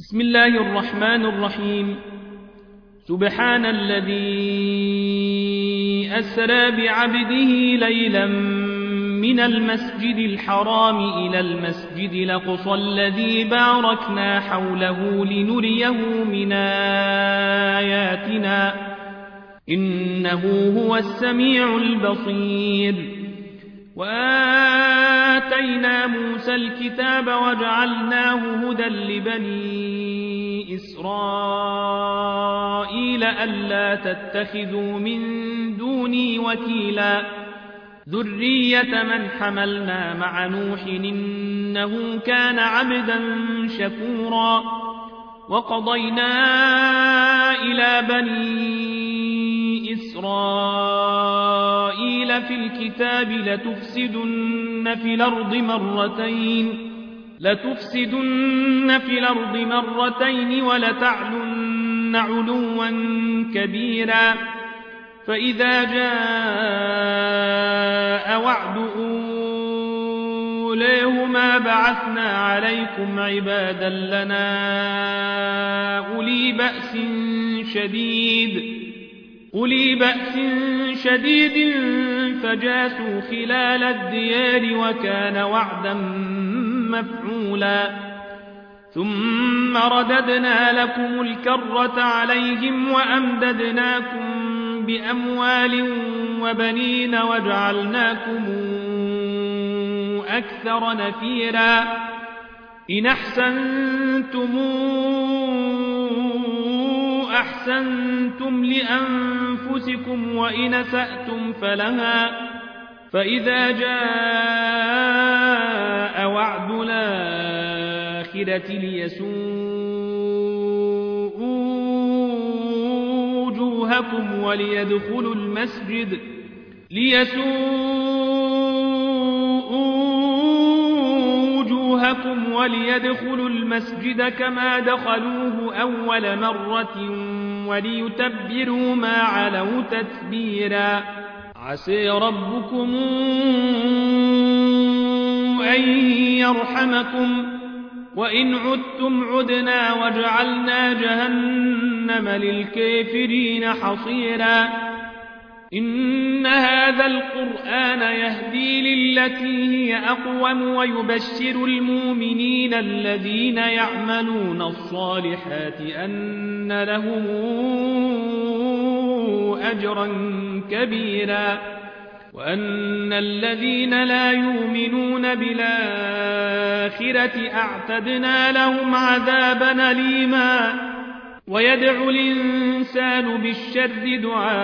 بسم الله الرحمن الرحيم. سبحان الذي أسرى بعبده ليلا من المسجد الحرام إلى المسجد الأقصى الذي باركنا حوله لنريه من آياتنا إنه هو السميع البصير. وآتينا موسى الكتاب وجعلناه هدى لبني إسرائيل ألا تتخذوا من دوني وكيلا ذرية من حملنا مع نوح إنه كان عبدا شكورا. وقضينا إلى بني إسرائيل في الكتاب لتفسدن في الأرض مرتين ولتعلن علوا كبيرا. فإذا جاء وعد أولاهما بعثنا عليكم عبادا لنا أولي بأس شديد فجاسوا خلال الديار وكان وعدا مفعولا. ثم رددنا لكم الكرة عليهم وأمددناكم بأموال وبنين وجعلناكم أكثر نفيرا. إن أحسنتم لأنفسكم وإن أسأتم فلها. فإذا جاء وعد الآخرة ليسوءوا وجوهكم وليدخلوا المسجد كما دخلوه أول مرة وليتبروا ما علوا تتبيرا. عسى ربكم أن يرحمكم وإن عدتم عدنا وجعلنا جهنم للكافرين حصيرا. إن هذا القرآن يهدي للتي هي أقوم ويبشر المؤمنين الذين يعملون الصالحات أن لهم أجرا كبيرا وأن الذين لا يؤمنون بالآخرة أعتدنا لهم عذابا أليما. ويدعو الإنسان بالشر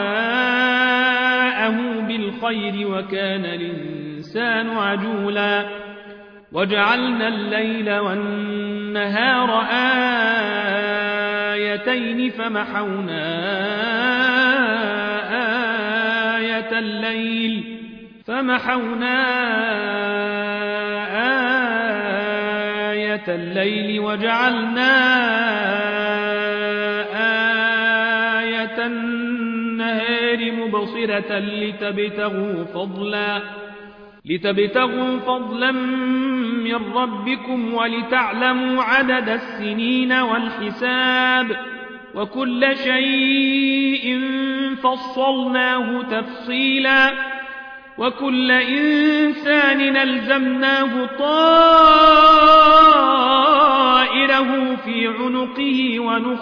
دعاءه بالخير وكان الإنسان عجولا. وجعلنا الليل والنهار آيتين فمحونا آية الليل وجعلنا آية النهار مبصرة لتبتغوا فضلا من ربكم ولتعلموا عدد السنين والحساب وكل شيء فصلناه تفصيلا. وكل إنسان ألزمناه طائره في عنقه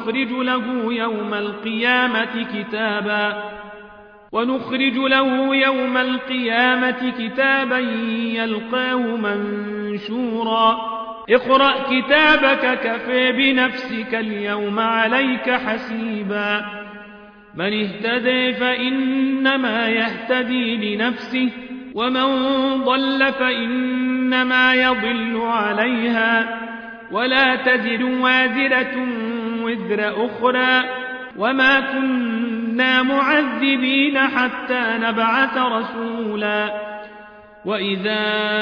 ونخرج له يوم القيامة كتابا يلقاه منشورا. اقرأ كتابك كفى بنفسك اليوم عليك حسيبا. من اهتدى فإنما يهتدي لنفسه ومن ضل فإنما يضل عليها ولا تزر وازرة وزر أخرى وما كنا معذبين حتى نبعث رسولا. وإذا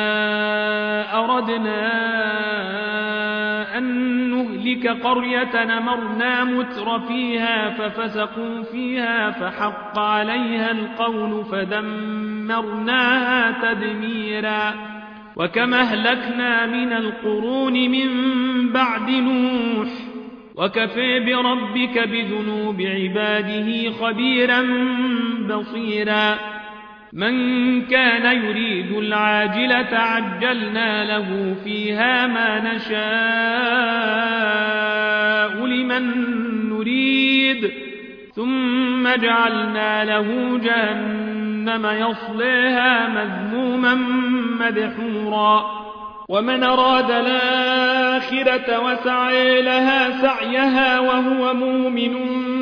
أردنا أن نهلك قرية أمرنا متر فيها ففسقوا فيها فحق عليها القول فدمرناها تدميرا. وكما أهلكنا من القرون من بعد نوح وكفى بربك بذنوب عباده خبيرا بصيرا من كان يريد العاجلة عجلنا له فيها ما نشاء لمن نريد ثم جعلنا له جهنم يصليها مذموما مدحورا ومن أراد الآخرة وسعي لها سعيها وهو مؤمن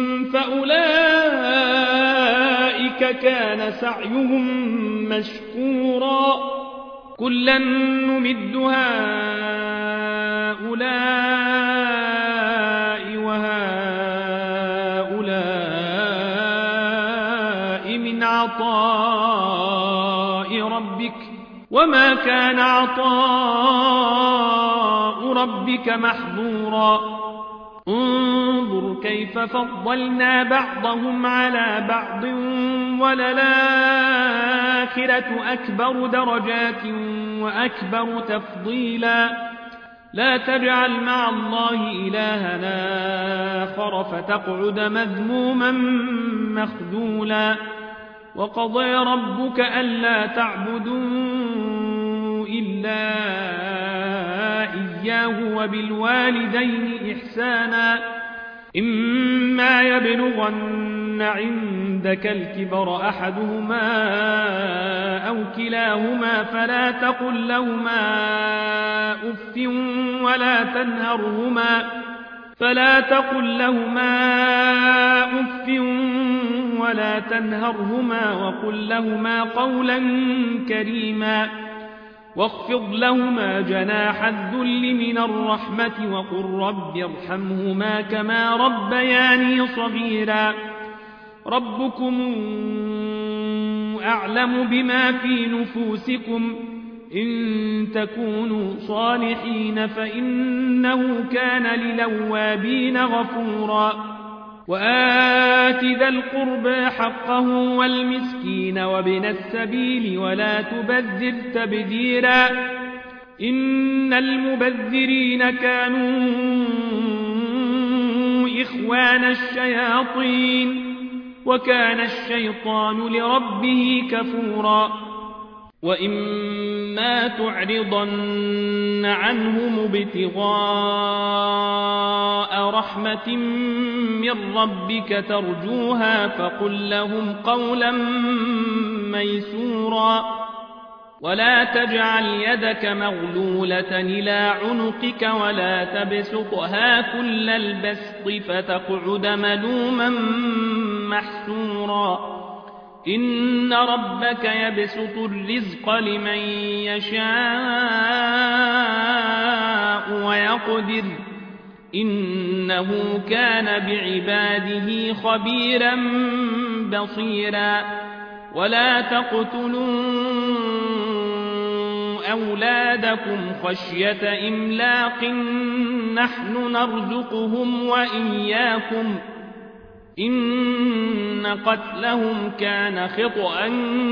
فأولئك كان سعيهم مشكورا كلا نمد هؤلاء وهؤلاء من عطاء ربك وما كان عطاء ربك محظورا انظر كيف فضلنا بعضهم على بعض وللآخرة أكبر درجات وأكبر تفضيلا لا تجعل مع الله إلهنا آخر فتقعد مذموما مخذولا وقضى ربك ألا تعبدوا إلا إياه وبالوالدين إحسانا إما يبلغن عندك الكبر أحدهما أو كلاهما فلا تقل لهما أف ولا تنهرهما وقل لهما قولا كريما واخفض لهما جناح الذل من الرحمة وقل رب ارحمهما كما ربياني صغيرا ربكم أعلم بما في نفوسكم إن تكونوا صالحين فإنه كان للأوابين غفورا وآت ذا القربى حقه والمسكين وابن السبيل ولا تبذر تبذيرا إن المبذرين كانوا إخوان الشياطين وكان الشيطان لربه كفورا وإما تعرضن عنهم ابتغاء رحمة من ربك ترجوها فقل لهم قولا ميسورا ولا تجعل يدك مغلولة إلى عنقك ولا تبسطها كل البسط فتقعد ملوما محسورا إن ربك يبسط الرزق لمن يشاء ويقدر إنه كان بعباده خبيرا بصيرا ولا تقتلوا أولادكم خشية إملاق نحن نرزقهم وإياكم إن قتلهم كان خطأ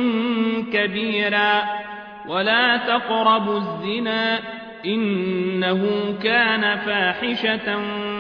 كبيرا ولا تقربوا الزنا إنه كان فاحشة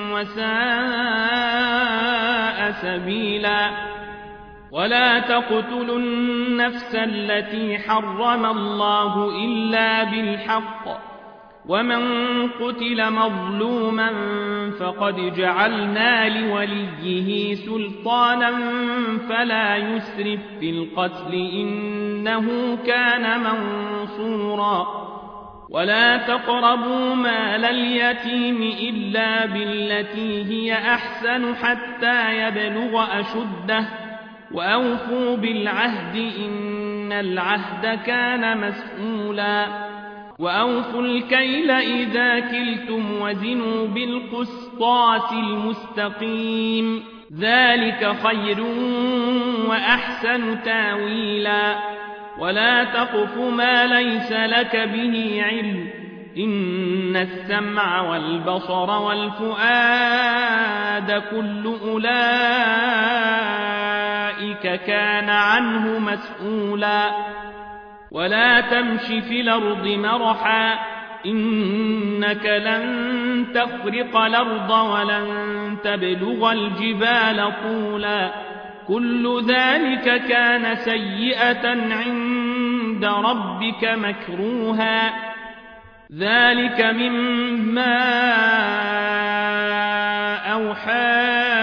وساء سبيلا ولا تقتلوا النفس التي حرم الله إلا بالحق ومن قتل مظلوما فقد جعلنا لوليه سلطانا فلا يسرف في القتل إنه كان منصورا ولا تقربوا مال اليتيم إلا بالتي هي أحسن حتى يبلغ أشده وأوفوا بالعهد إن العهد كان مسؤولا وأوفوا الكيل إذا كلتم وزنوا بالقسطاس المستقيم ذلك خير وأحسن تاويلا ولا تقف ما ليس لك به علم إن السمع والبصر والفؤاد كل أولئك كان عنه مسؤولا ولا تمش في الأرض مرحا إنك لن تخرق الأرض ولن تبلغ الجبال طولا كل ذلك كان سيئة عند ربك مكروها ذلك مما أوحى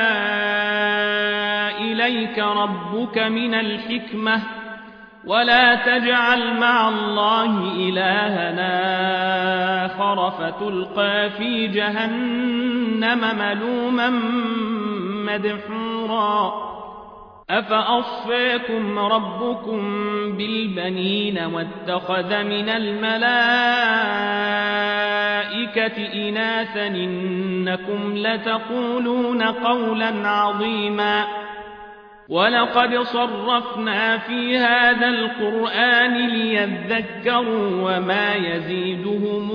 إليك ربك من الحكمة ولا تجعل مع الله إلهنا آخر فتلقى في جهنم ملوما مدحورا أفأصفاكم ربكم بالبنين واتخذ من الملائكة إناثا إنكم لتقولون قولا عظيما ولقد صرفنا في هذا القرآن ليذكروا وما يزيدهم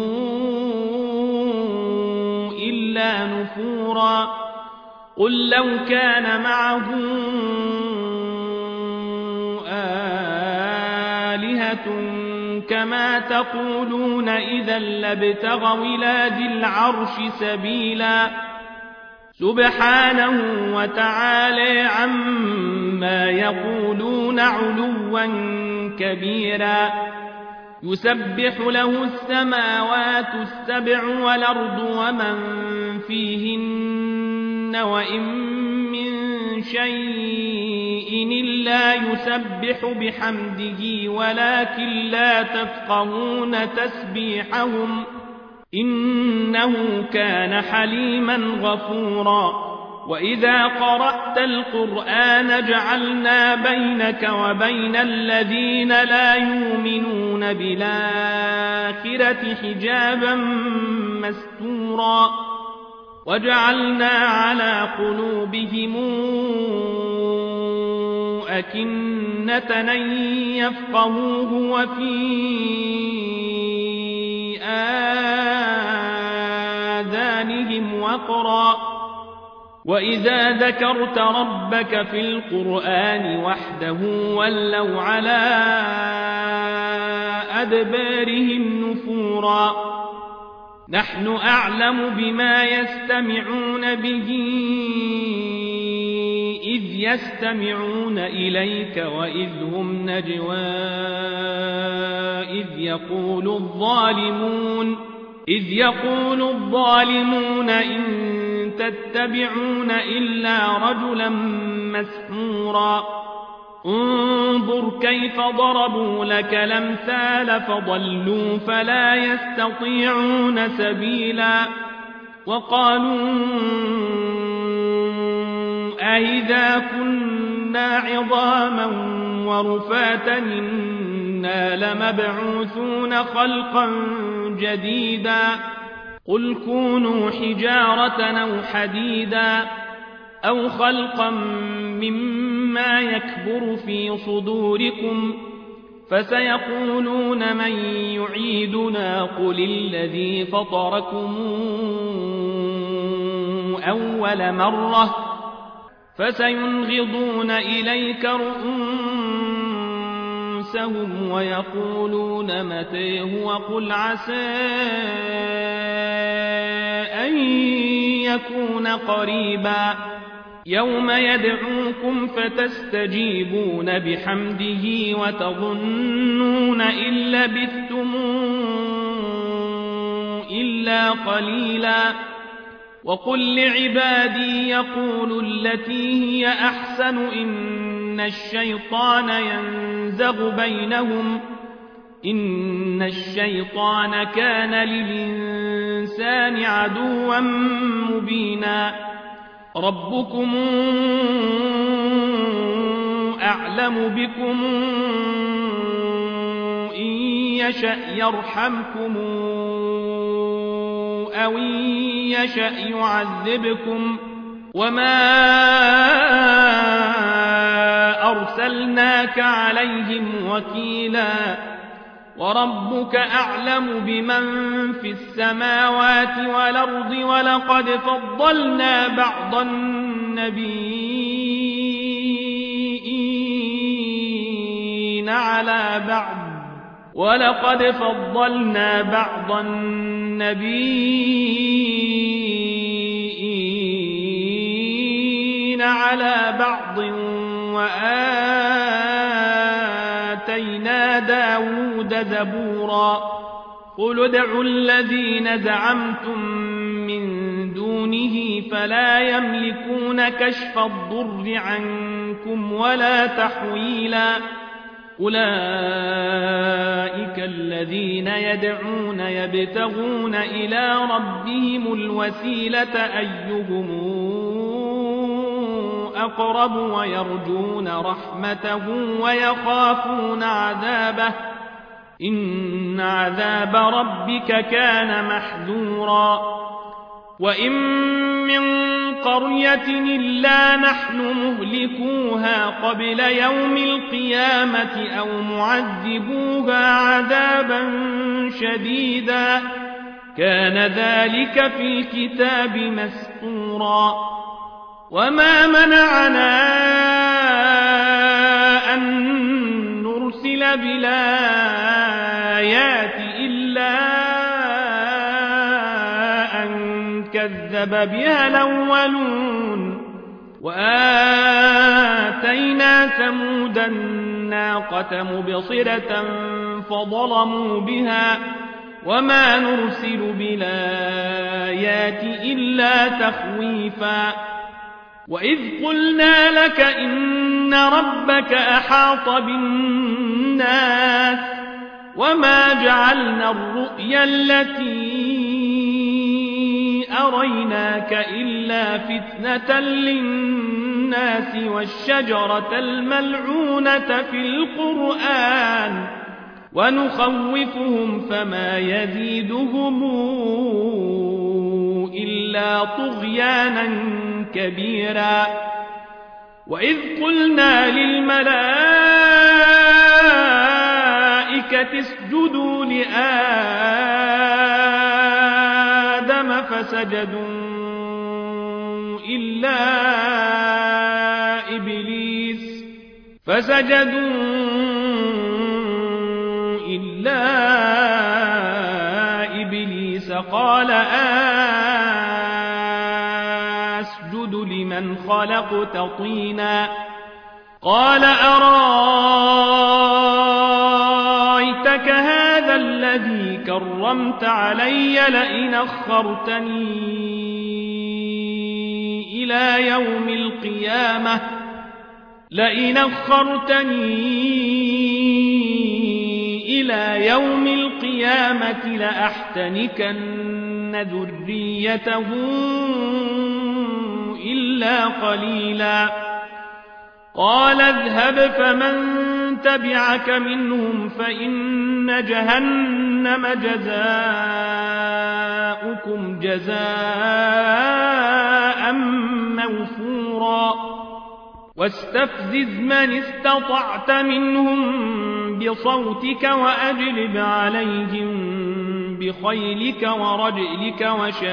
إلا نفورا قل لو كان معه آلهة كما تقولون إذا لابتغوا إلى ذي العرش سبيلا سبحانه وتعالى عما يقولون علوا كبيرا يسبح له السماوات السبع والأرض ومن فيهن وإن من شيء إلا يسبح بحمده ولكن لا تفقهون تسبيحهم إنه كان حليما غفورا وإذا قرأت القرآن جعلنا بينك وبين الذين لا يؤمنون بالآخرة حجابا مستورا وجعلنا على قلوبهم أكنة أن يفقهوه وفي آذانهم وقرا وإذا ذكرت ربك في القرآن وحده ولوا على أدبارهم نفورا نحن أعلم بما يستمعون به إذ يستمعون إليك وإذ هم نجوى إذ يقول الظالمون إن تتبعون إلا رجلا مسحورا انظر كيف ضربوا لك الأمثال فضلوا فلا يستطيعون سبيلا وقالوا أئذا كنا عظاما ورفاتا إنا لمبعوثون خلقا جديدا قل كونوا حجارة أو حديدا أو خلقا مما يكبر في صدوركم فسيقولون من يعيدنا قل الذي فطركم أول مرة فسينغضون إليك رؤوسهم ويقولون متى هو قل عسى أن يكون قريبا يوم يدعوكم فتستجيبون بحمده وتظنون إن لبثتم إلا قليلا وقل لعبادي يقولوا التي هي أحسن إن الشيطان ينزغ بينهم إن الشيطان كان للإنسان عدوا مبينا ربكم أعلم بكم إن يشأ يرحمكم أو إن يشأ يعذبكم وما أرسلناك عليهم وكيلا وربك أعلم بمن في السماوات والأرض ولقد فضلنا بعض النبيين على بعض ولقد فضلنا بعض النبيين على بعض وآتينا داود زبورا قل ادعوا الذين زعمتم من دونه فلا يملكون كشف الضر عنكم ولا تحويلا أولئك الذين يدعون يبتغون إلى ربهم الوسيلة أيهم أقرب ويرجون رحمته ويخافون عذابه إن عذاب ربك كان محذورا وإن من قرية إلا نحن مهلكوها قبل يوم القيامة أو معذبوها عذابا شديدا كان ذلك في الكتاب مسطورا وما منعنا أن نرسل بالآيات إلا أن كذب بها الأولون وآتينا ثمود الناقة مبصرة فظلموا بها وما نرسل بالآيات إلا تخويفا وإذ قلنا لك إن ربك أحاط بالناس وما جعلنا الرؤيا التي أريناك إلا فتنة للناس والشجرة الملعونة في القرآن ونخوفهم فما يزيدهم إلا طغيانا كبيرا وإذ قلنا للملائكة اسجدوا لآدم فسجدوا إلا إبليس قال أسجد لمن خلقت طينا قال أرايتك هذا الذي كرمت علي لئن أخرتني إلى يوم القيامة لأحتنكن ذريته إلا قليلا قال اذهب فمن تبعك منهم فإن جهنم جزاؤكم جزاء موفورا واستفزز من استطعت منهم بصوتك وأجلب عليهم بخيلك ورجلك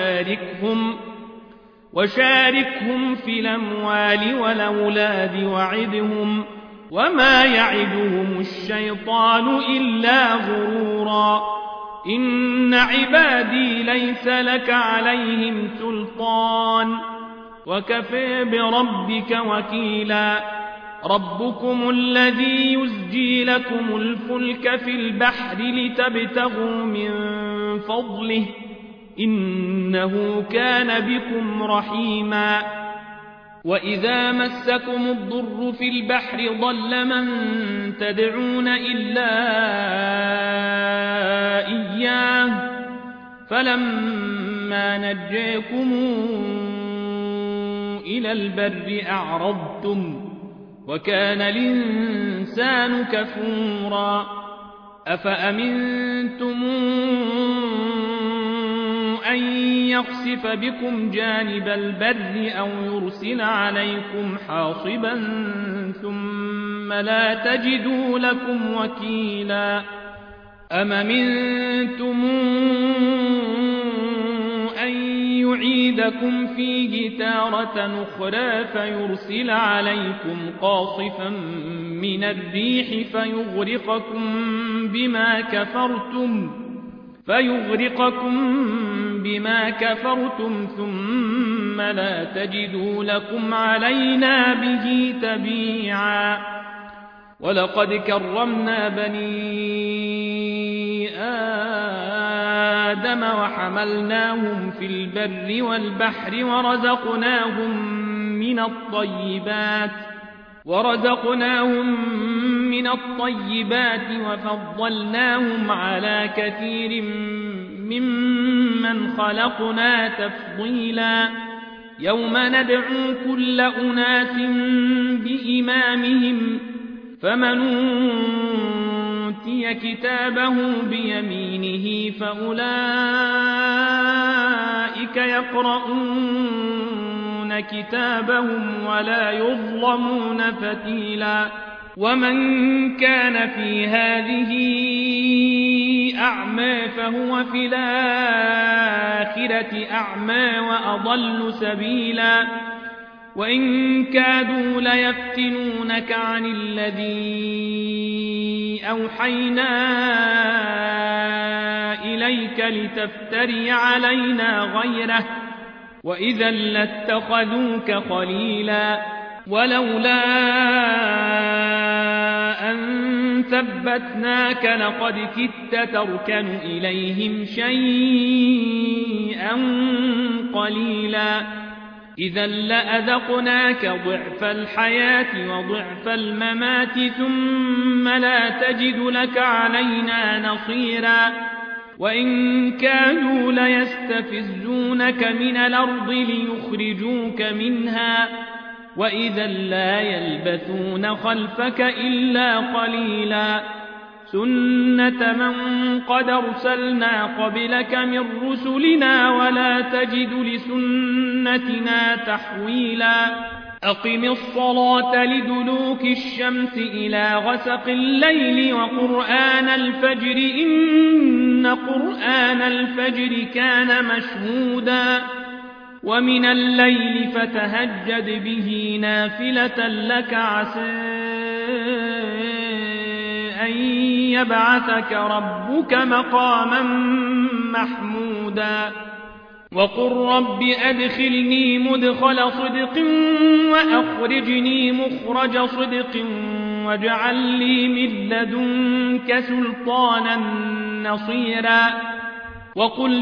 وشاركهم في الأموال والأولاد وعدهم وما يعدهم الشيطان إلا غرورا إن عبادي ليس لك عليهم سلطان وكفى بربك وكيلا ربكم الذي يزجي لكم الفلك في البحر لتبتغوا من فضله إنه كان بكم رحيما وإذا مسكم الضر في البحر ضل من تدعون إلا إياه فلما نجيكم إلى البر أعرضتم وكان الإنسان كفورا أفأمنتم أن يخسف بكم جانب البر أو يرسل عليكم حاصبا ثم لا تجدوا لكم وكيلا أم أمنتم أن يعيدكم فيه تارة أخرى فيرسل عليكم قاصفا من الريح فيغرقكم بما كفرتم ثم لا تجدوا لكم علينا به تبيعا. ولقد كرمنا بني آدم وحملناهم في البر والبحر ورزقناهم من الطيبات وفضلناهم على كثير ممن خلقنا تفضيلا. يوم ندعو كل أناس بإمامهم فمن أوتي كتابه بيمينه فأولئك يقرؤون كتابهم ولا يظلمون فتيلا. ومن كان في هذه أعمى فهو في الآخرة أعمى وأضل سبيلا. وإن كادوا ليفتنونك عن الذي أوحينا إليك لتفتري علينا غيره وإذا لاتخذوك خليلا. ولولا أن ثبتناك لقد كدت تركن إليهم شيئا قليلا. إذا لأذقناك ضعف الحياة وضعف الممات ثم لا تجد لك علينا نصيرا. وإن كانوا ليستفزونك من الأرض ليخرجوك منها وإذا لا يلبثون خلفك إلا قليلا. سنة من قد أرسلنا قبلك من رسلنا ولا تجد لسنتنا تحويلا. أقم الصلاة لدلوك الشمس إلى غسق الليل وقرآن الفجر إن قرآن الفجر كان مشهودا. ومن الليل فتهجد به نافلة لك عسى أن يبعثك ربك مقاما محمودا. وقل رب أدخلني مدخل صدق وأخرجني مخرج صدق واجعل لي من لدنك سلطانا نصيرا. وقل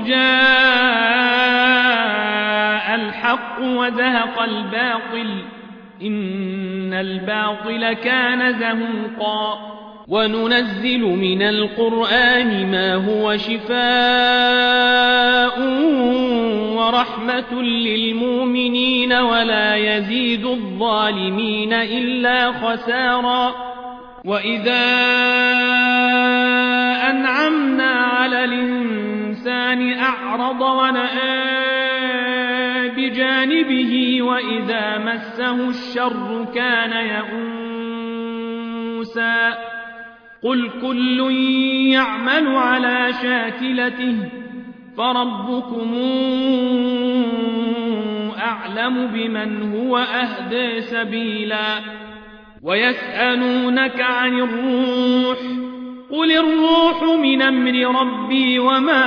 جاء الحق وزهق الباطل إن الباطل كان زهوقا. وننزل من القرآن ما هو شفاء ورحمة للمؤمنين ولا يزيد الظالمين إلا خسارا. وإذا أنعمنا على الإنسان أعرض ونأى بجانبه وإذا مسه الشر كان يئوسا. قل كل يعمل على شاكلته فربكم أعلم بمن هو أهدى سبيلا. ويسألونك عن الروح قل الروح من أمر ربي وما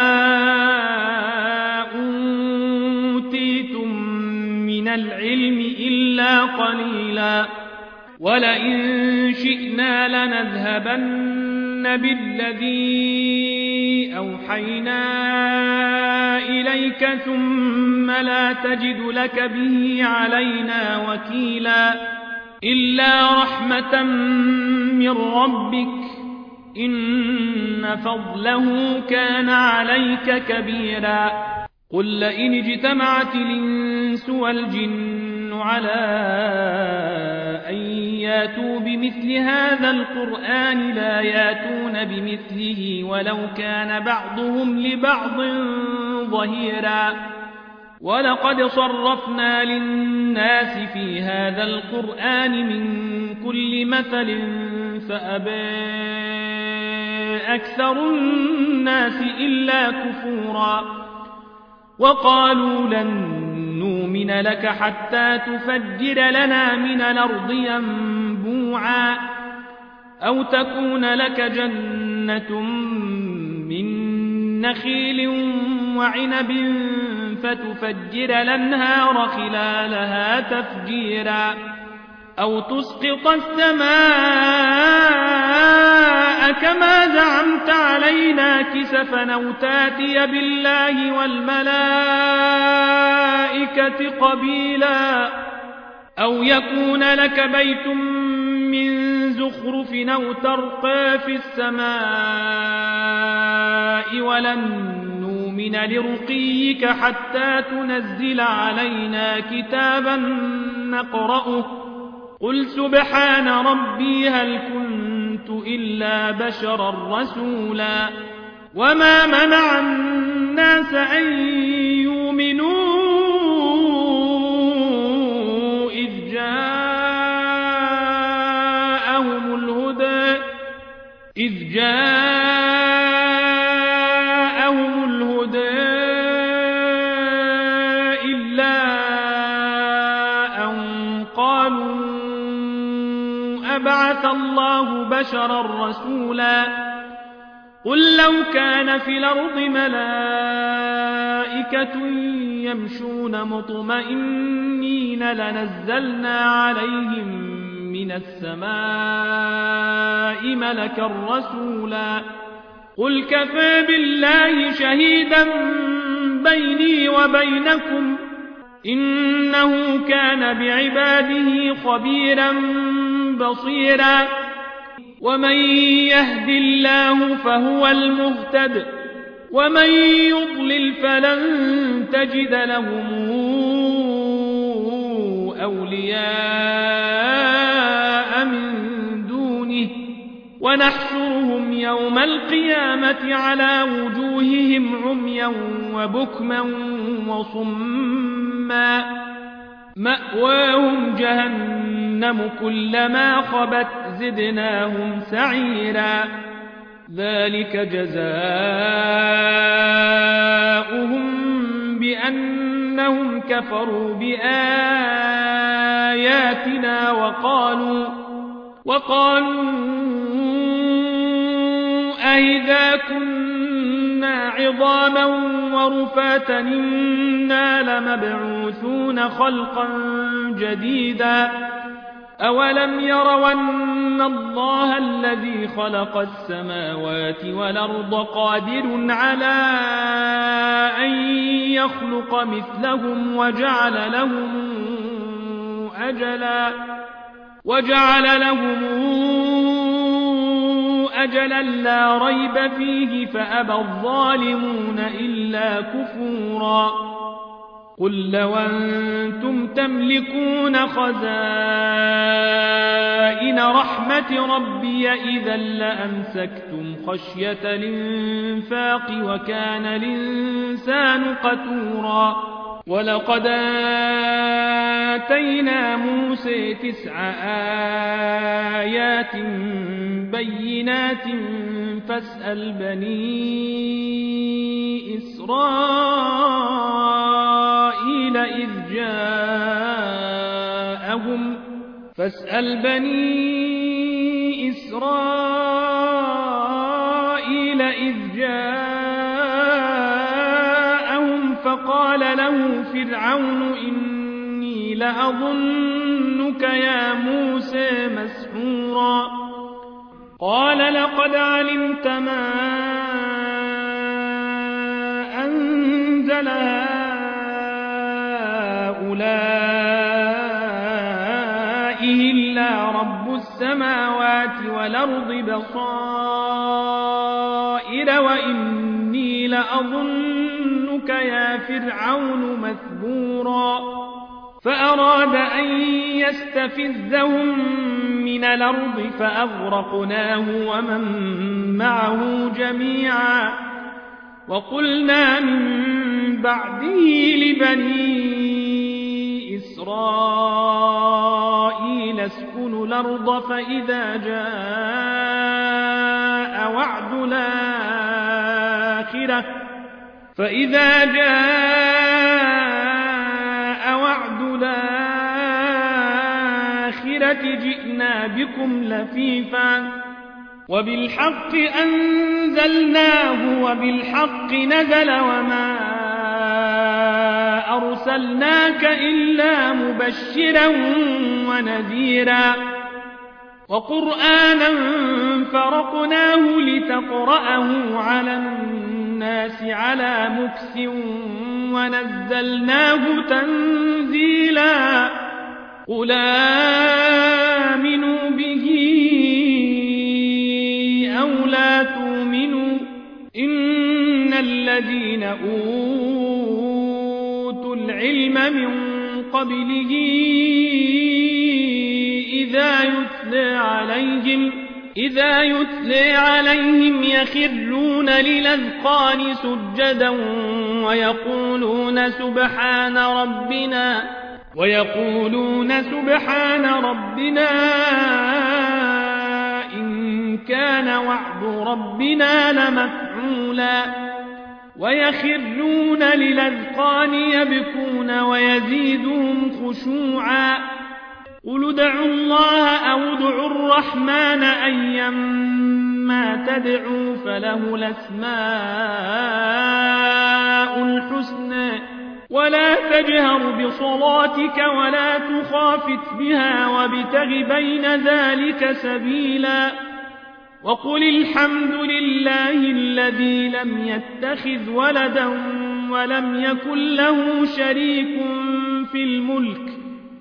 أوتيتم من العلم إلا قليلا. ولئن شئنا لنذهبن بالذي أوحينا إليك ثم لا تجد لك به علينا وكيلا. إلا رحمة من ربك إن فضله كان عليك كبيرا. قل لئن اجتمعت الإنس والجن على أن ياتوا بمثل هذا القرآن لا ياتون بمثله ولو كان بعضهم لبعض ظهيرا. ولقد صرفنا للناس في هذا القرآن من كل مثل فأبى أكثر الناس إلا كفورا. وقالوا لن نؤمن لك حتى تفجر لنا من الأرض ينبوعا أو تكون لك جنة من نخيل وعنب فتفجر الأنهار خلالها تفجيرا أو تسقط السماء كما زعمت علينا كسفا أو تاتي بالله والملائكة قبيلا أو يكون لك بيت من زخرف أو ترقى في السماء ولن نؤمن لرقيك حتى تنزل علينا كتابا نقرأه قل سبحان ربي هل كنت إلا بشرا رسولا وما منع الناس أن يؤمنوا إذ جاءهم الهدى إلا أن قالوا أبعث الله بشرا رسولا قل لو كان في الأرض ملائكة يمشون مطمئنين لنزلنا عليهم من السماء ملكا رسولا قل كفى بالله شهيدا بيني وبينكم إنه كان بعباده خبيرا بصيرا ومن يهد الله فهو المهتد ومن يضلل فلن تجد لهم أولياء من دونه ونحشرهم يوم القيامة على وجوههم عميا وبكما وصما مأواهم جهنم كلما خبت زدناهم سعيرا ذلك جزاؤهم بأنهم كفروا بآياتنا وقالوا أئذا كنا عظاما ورفاتا إنا لمبعوثون خلقا جديدا أولم يروا أن الله الذي خلق السماوات والأرض قادر على أن يخلق مثلهم وجعل لهم أجلا لا ريب فيه فأبى الظالمون إلا كفورا قل لو أنتم تملكون خزائن رحمة ربي إذا لأمسكتم خشية الإنفاق وكان الإنسان قتورا ولقد آتينا موسى 9 آيات بينات فاسأل بني إسرائيل إذ جاءهم فقال له فرعون إني لأظنك يا موسى مسحورا قال لقد علمت ما أنزل هؤلاء إلا رب السماوات والأرض بصائر وإني لأظنك يا فرعون مثبورا فأراد أن يستفزهم من الأرض فأغرقناه ومن معه جميعا وقلنا من بعده لبني إسرائيل اسكنوا الأرض فإذا جاء وعد الآخرة بالحقة جئنا بكم لفيفا وبالحق أنزلناه وبالحق نزل وما أرسلناك إلا مبشرا ونذيرا وقرآنا فرقناه لتقرأه على الناس على مكث ونزلناه تنزيلا قل آمنوا به أو لا تؤمنوا إن الذين أوتوا العلم من قبله إذا يتلى عليهم يخرون للأذقان سجدا ويقولون سبحان ربنا إن كان وعد ربنا لمفعولا ويخرون للأذقان يبكون ويزيدهم خشوعا قل ادعوا الله أو ادعوا الرحمن أيما تدعوا فله الأسماء الحسنى ولا تجهر بصلاتك ولا تخافت بها وابتغ بين ذلك سبيلا وقل الحمد لله الذي لم يتخذ ولدا ولم يكن له شريك في الملك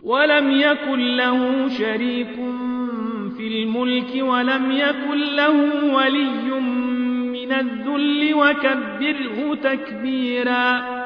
ولم يكن له ولي من الذل وكبره تكبيرا